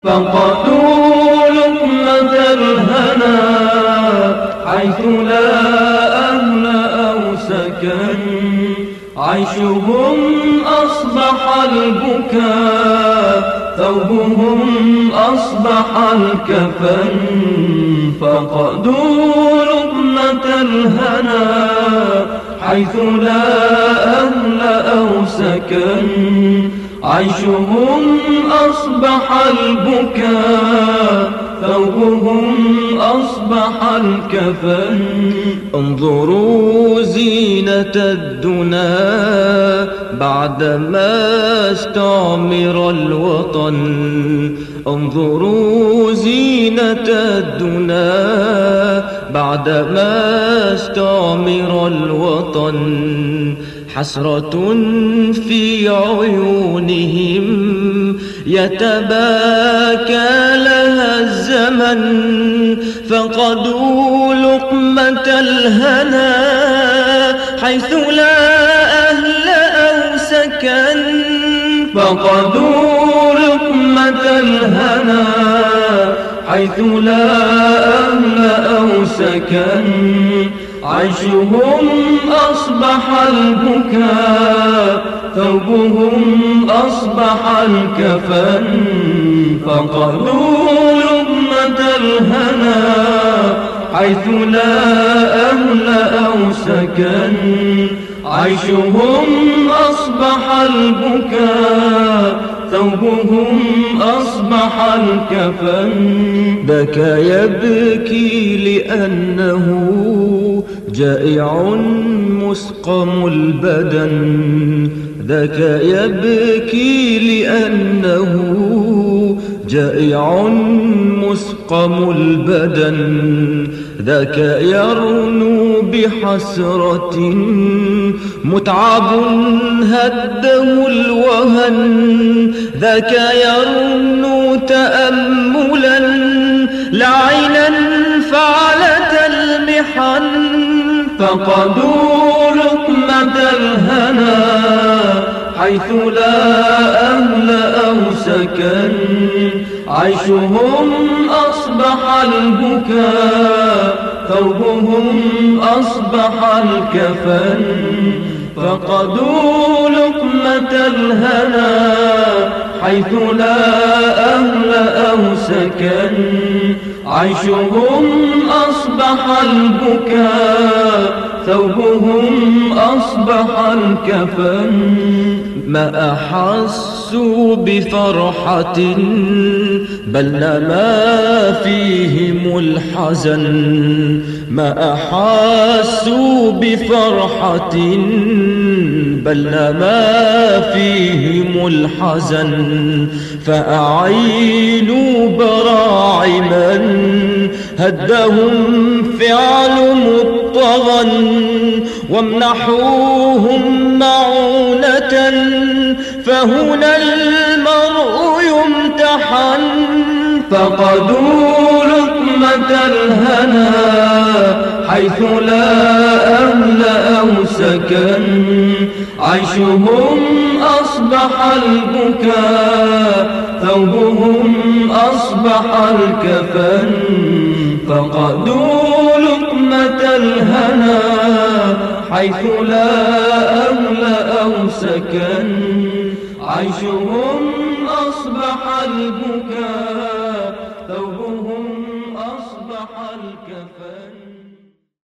فقدوا لقمة الهنا حيث لا أهل أو سكن، عيشهم أصبح البكاء، ثوبهم أصبح الكفن. فقدوا لقمة الهنا حيث لا أهل أو سكن، عيشهم أصبح البكاء، ثوبهم أصبح الكفن. انظروا زينة الدنا بعدما استعمر الوطن، انظروا زينة الدنا بعدما استعمر الوطن. حسرة في عيونهم يتباكى لها الزمن، فقدوا لقمة الهنا حيث لا أهل أو سكن. فقدوا لقمة الهنا حيث لا أهل أو سكن، عيشهم أصبح البكاء، ثوبهم أصبح الكفن. فقدوا لقمة الهنا حيث لا أهل أو سكن، عيشهم أصبح البكاء، ثوبهم أصبح الكفن. بكى يبكي لأنه جائع مسقم البدن، ذاك يبكي لأنه جائع مسقم البدن، ذاك يرنو بحسرة متعب هده الوهن، ذاك يرنو تأملا لعينا فعلة المحن. فقدوا لقمة الهنا حيث لا أهل أو سكن، عيشهم أصبح البكاء، ثوبهم أصبح الكفن. فقدوا لقمة الهنا حيث لا أهل أو سكن، عيشهم أصبح البكاء، ثوبهم أصبح الكفن. ما أحسوا بفرحة بل نما فيهم الحزن، ما أحسوا بفرحة بل نما فيهم الحزن. فأعينوا براعما هدهم فعل مضطغى، وامنحوهم معونة فهنا المرء يمتحن. فقدوا لقمة الهنا حيث لا أهل أو سكن، عيشهم أصبح البكاء، ثوبهم أصبح الكفن. فقدوا لقمة الهنا حيث لا أهل أو سكن، عيشهم أصبح البكاء، ثوبهم أصبح الكفن.